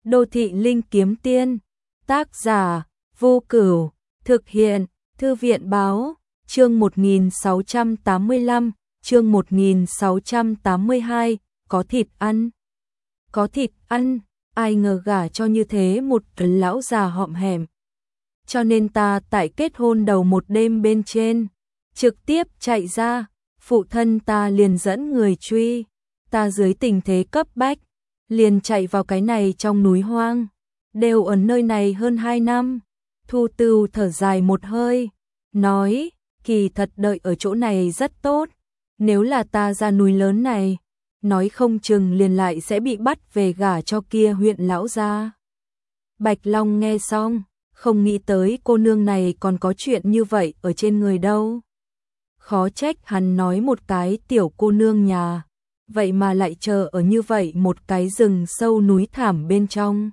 Đô thị linh kiếm tiên, tác giả, Vô Cửu, thực hiện, Thư viện báo, chương 1685, chương 1682, có thịt ăn. Có thịt ăn, ai ngờ gả cho như thế một lão già hõm hẻm. Cho nên ta tại kết hôn đầu một đêm bên trên, trực tiếp chạy ra, phụ thân ta liền dẫn người truy, ta dưới tình thế cấp bách, liền chạy vào cái này trong núi hoang, đều ở nơi này hơn 2 năm. Thu Tưu thở dài một hơi, nói, kỳ thật đợi ở chỗ này rất tốt, nếu là ta ra núi lớn này, nói không chừng liền lại sẽ bị bắt về gả cho kia huyện lão gia. Bạch Long nghe xong, không nghĩ tới cô nương này còn có chuyện như vậy ở trên người đâu. Khó trách hắn nói một cái tiểu cô nương nhà, vậy mà lại chờ ở như vậy một cái rừng sâu núi thảm bên trong.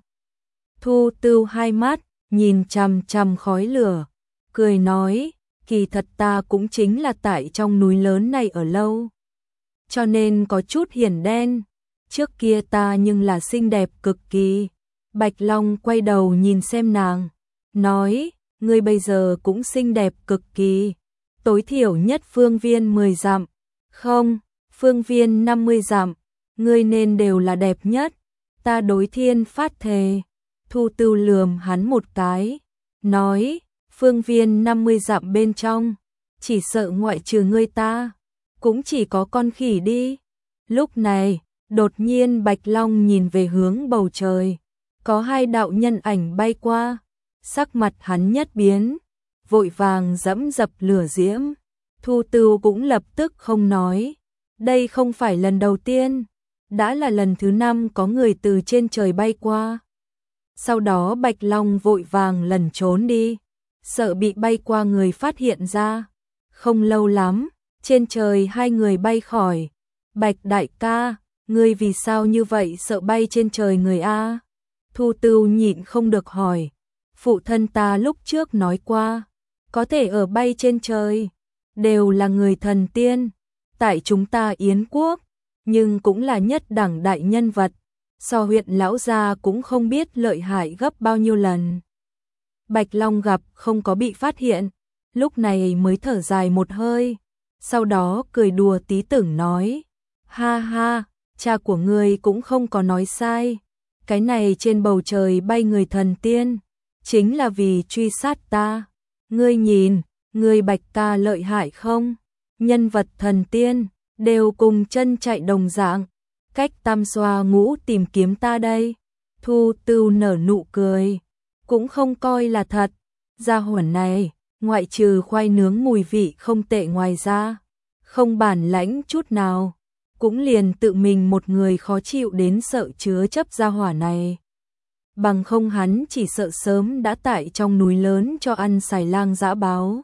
Thu Tưu hai mắt, nhìn chằm chằm khói lửa, cười nói, kỳ thật ta cũng chính là tại trong núi lớn này ở lâu, cho nên có chút hiển đen, trước kia ta nhưng là xinh đẹp cực kỳ. Bạch Long quay đầu nhìn xem nàng, nói, ngươi bây giờ cũng xinh đẹp cực kỳ, tối thiểu nhất phương viên 10 dặm, không, phương viên 50 dặm, ngươi nên đều là đẹp nhất, ta đối thiên phát thề. Thu Tưu lườm hắn một cái, nói, phương viên 50 dặm bên trong, chỉ sợ ngoại trừ ngươi ta, cũng chỉ có con khỉ đi. Lúc này, đột nhiên Bạch Long nhìn về hướng bầu trời, có hai đạo nhân ảnh bay qua, sắc mặt hắn nhất biến, vội vàng dẫm dập lửa diễm. Thu Tưu cũng lập tức không nói, đây không phải lần đầu tiên, đã là lần thứ 5 có người từ trên trời bay qua. Sau đó Bạch Long vội vàng lẩn trốn đi, sợ bị bay qua người phát hiện ra. Không lâu lắm, trên trời hai người bay khỏi. Bạch đại ca, ngươi vì sao như vậy sợ bay trên trời người a? Thu Tưu nhịn không được hỏi. Phụ thân ta lúc trước nói qua, có thể ở bay trên trời, đều là người thần tiên, tại chúng ta Yến quốc, nhưng cũng là nhất đẳng đại nhân vật, so huyện lão gia cũng không biết lợi hại gấp bao nhiêu lần. Bạch Long gặp không có bị phát hiện, lúc này mới thở dài một hơi, sau đó cười đùa tí tưởng nói, ha ha, cha của ngươi cũng không có nói sai, cái này trên bầu trời bay người thần tiên, chính là vì truy sát ta. Ngươi nhìn, ngươi Bạch ca lợi hại không? Nhân vật thần tiên, đều cùng chân chạy đồng dạng, cách tam xoa ngũ tìm kiếm ta đây. Thu Tưu nở nụ cười, cũng không coi là thật, gia hỏa này, ngoại trừ khoai nướng mùi vị không tệ ngoài ra, không bản lãnh chút nào, cũng liền tự mình một người khó chịu đến sợ chứa chấp gia hỏa này. Bằng không hắn chỉ sợ sớm đã tại trong núi lớn cho ăn xài lang dã báo.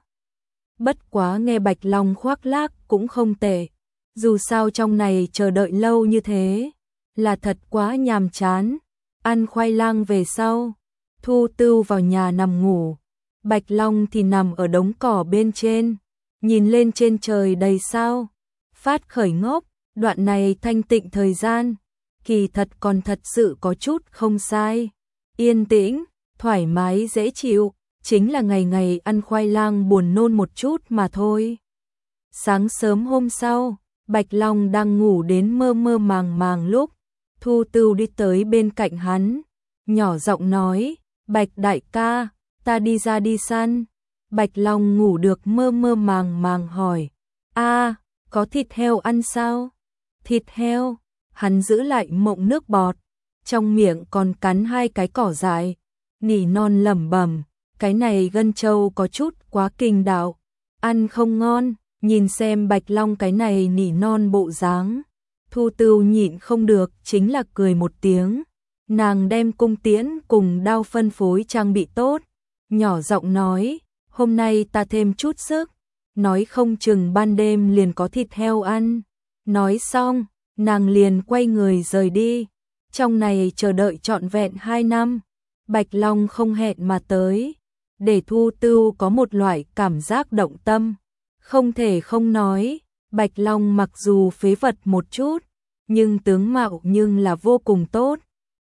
Bất quá nghe Bạch Long khoác lác cũng không tệ, dù sao trong này chờ đợi lâu như thế, là thật quá nhàm chán. Ăn khoai lang về sau, Thu Tưu vào nhà nằm ngủ, Bạch Long thì nằm ở đống cỏ bên trên, nhìn lên trên trời đầy sao, phát khởi ngốc. Đoạn này thanh tịnh thời gian, kỳ thật còn thật sự có chút không sai, yên tĩnh, thoải mái dễ chịu, chính là ngày ngày ăn khoai lang buồn nôn một chút mà thôi. Sáng sớm hôm sau, Bạch Long đang ngủ đến mơ mơ màng màng lúc, Thu Tưu đi tới bên cạnh hắn, nhỏ giọng nói, Bạch đại ca, ta đi ra đi săn. Bạch Long ngủ được mơ mơ màng màng hỏi, a, có thịt heo ăn sao? Thịt heo, hắn giữ lại mộng nước bọt, trong miệng còn cắn hai cái cỏ dại, nỉ non lẩm bẩm, cái này gân trâu có chút quá kinh đạo, ăn không ngon. Nhìn xem Bạch Long cái này nỉ non bộ dáng, Thu Tưu nhịn không được chính là cười một tiếng. Nàng đem cung tiễn cùng đao phân phối trang bị tốt, nhỏ giọng nói, hôm nay ta thêm chút sức, nói không chừng ban đêm liền có thịt heo ăn. Nói xong, nàng liền quay người rời đi. Trong này chờ đợi trọn vẹn 2 năm, Bạch Long không hẹn mà tới, để Thu Tưu có một loại cảm giác động tâm. Không thể không nói, Bạch Long mặc dù phế vật một chút, nhưng tướng mạo nhưng là vô cùng tốt.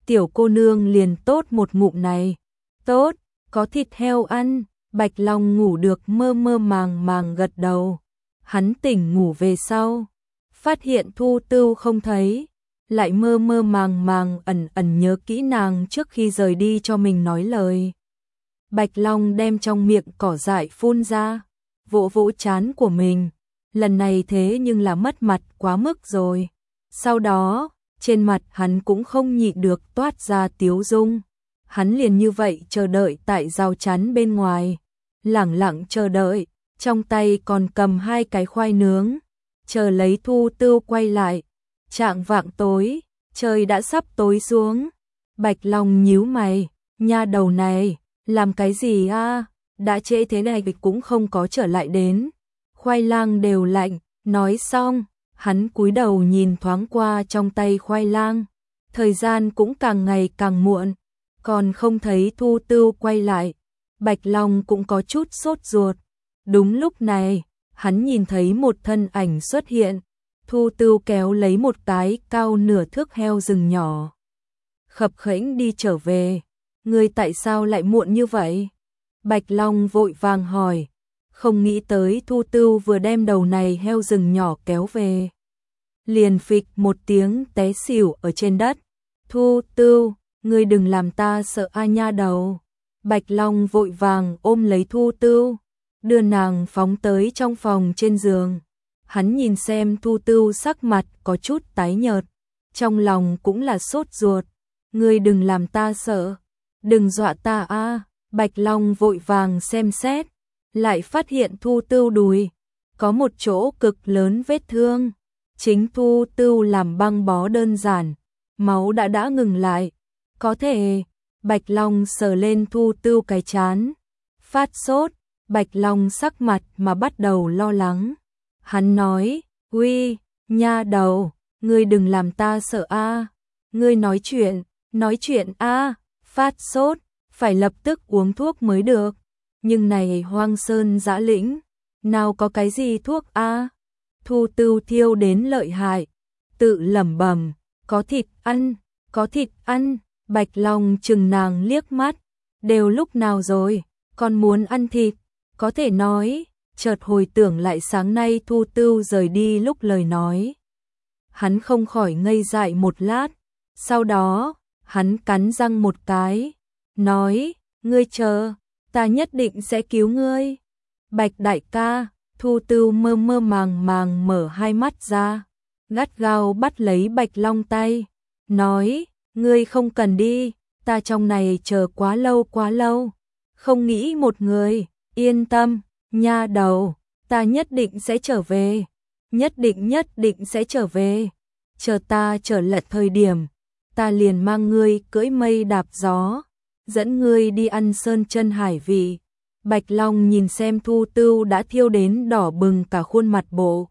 tiểu cô nương liền tốt một ngụm này. Tốt, có thịt heo ăn. Bạch Long ngủ được mơ mơ màng màng gật đầu. Hắn tỉnh ngủ về sau, phát hiện Thu Tưu không thấy, lại mơ mơ màng màng ẩn ẩn nhớ kỹ nàng trước khi rời đi cho mình nói lời. Bạch Long đem trong miệng cỏ dại phun ra, vỗ vỗ trán của mình, lần này thế nhưng là mất mặt quá mức rồi. Sau đó, trên mặt hắn cũng không nhịn được toát ra tiếu dung. Hắn liền như vậy chờ đợi tại rào chắn bên ngoài, lẳng lặng chờ đợi, trong tay còn cầm 2 cái khoai nướng, chờ lấy Thu Tưu quay lại. Chạng vạng tối, trời đã sắp tối xuống. Bạch Long nhíu mày, nha đầu này, làm cái gì a? Đã trễ thế này cũng không có trở lại đến. Khoai lang đều lạnh, nói xong, hắn cúi đầu nhìn thoáng qua trong tay khoai lang. Thời gian cũng càng ngày càng muộn, còn không thấy Thu Tưu quay lại. Bạch Long cũng có chút sốt ruột. Đúng lúc này, hắn nhìn thấy một thân ảnh xuất hiện. Thu Tưu kéo lấy một cái cao nửa thước heo rừng nhỏ, khập khẽnh đi trở về. Ngươi tại sao lại muộn như vậy? Bạch Long vội vàng hỏi, không nghĩ tới Thu Tưu vừa đem đầu này heo rừng nhỏ kéo về, liền phịch một tiếng té xỉu ở trên đất. Thu Tưu, ngươi đừng làm ta sợ a nha đầu. Bạch Long vội vàng ôm lấy Thu Tưu, đưa nàng phóng tới trong phòng trên giường. Hắn nhìn xem Thu Tưu sắc mặt có chút tái nhợt, trong lòng cũng là sốt ruột. Ngươi đừng làm ta sợ, đừng dọa ta a. Bạch Long vội vàng xem xét, lại phát hiện Thu Tưu đùi có một chỗ cực lớn vết thương. Chính Thu Tưu làm băng bó đơn giản, máu đã ngừng lại. Có thể, Bạch Long sờ lên Thu Tưu cái trán, phát sốt. Bạch Long sắc mặt mà bắt đầu lo lắng. Hắn nói, uy, nha đầu, ngươi đừng làm ta sợ a. Ngươi nói chuyện a, phát sốt, phải lập tức uống thuốc mới được. Nhưng này hoang sơn dã lĩnh, nào có cái gì thuốc a. Thu Tưu thiêu đến lợi hại, tự lẩm bẩm, có thịt ăn, có thịt ăn. Bạch Long chừng nàng liếc mắt, đều lúc nào rồi, con muốn ăn thịt. Có thể nói, chợt hồi tưởng lại sáng nay Thu Tưu rời đi lúc lời nói. Hắn không khỏi ngây dại một lát, sau đó, hắn cắn răng một cái, nói, ngươi chờ, ta nhất định sẽ cứu ngươi. Bạch đại ca. Thu Tưu mơ mơ màng màng mở 2 mắt ra, gắt gao bắt lấy Bạch Long tay, nói, ngươi không cần đi, ta trong này chờ quá lâu, không nghĩ một người. Yên tâm, nha đầu, ta nhất định sẽ trở về, nhất định sẽ trở về. Chờ ta trở lại thời điểm, ta liền mang ngươi cưỡi mây đạp gió, dẫn ngươi đi ăn sơn chân hải vị. Bạch Long nhìn xem Thu Tưu đã thiêu đến đỏ bừng cả khuôn mặt bộ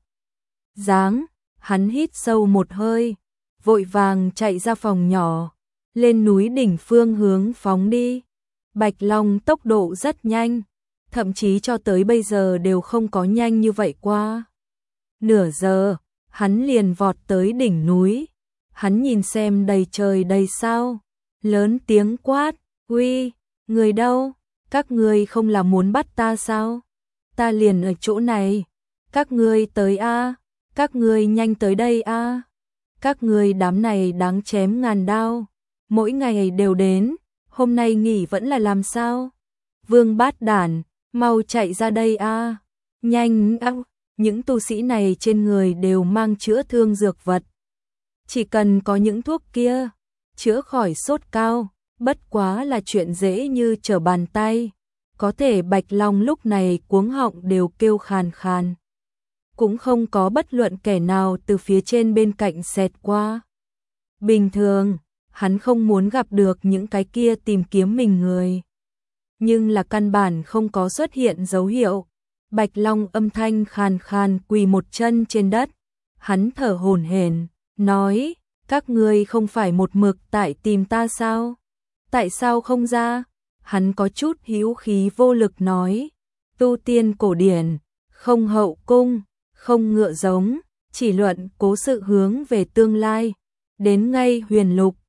dáng, hắn hít sâu một hơi, vội vàng chạy ra phòng nhỏ, lên núi đỉnh phương hướng phóng đi. Bạch Long tốc độ rất nhanh, thậm chí cho tới bây giờ đều không có nhanh như vậy qua. Nửa giờ, hắn liền vọt tới đỉnh núi. Hắn nhìn xem đầy trời đầy sao, lớn tiếng quát, uy, người đâu? Các ngươi không là muốn bắt ta sao? Ta liền ở chỗ này. Các ngươi tới a, các ngươi nhanh tới đây a. Các ngươi đám này đáng chém ngàn đao, mỗi ngày đều đến, hôm nay nghỉ vẫn là làm sao? Vương bát đản, mau chạy ra đây a. Nhanh a. Những tu sĩ này trên người đều mang chữa thương dược vật. Chỉ cần có những thuốc kia, chữa khỏi sốt cao, bất quá là chuyện dễ như trở bàn tay. Có thể Bạch Long lúc này cuống họng đều kêu khàn khàn. Cũng không có bất luận kẻ nào từ phía trên bên cạnh xẹt qua. Bình thường, hắn không muốn gặp được những cái kia tìm kiếm mình người. Nhưng là căn bản không có xuất hiện dấu hiệu. Bạch Long âm thanh khàn khàn quỳ một chân trên đất. Hắn thở hổn hển, nói, các ngươi không phải một mực tại tìm ta sao? Tại sao không ra? Hắn có chút hữu khí vô lực nói, tu tiên cổ điển, không hậu cung, không ngựa giống, chỉ luận cố sự hướng về tương lai. Đến ngay huyền lục,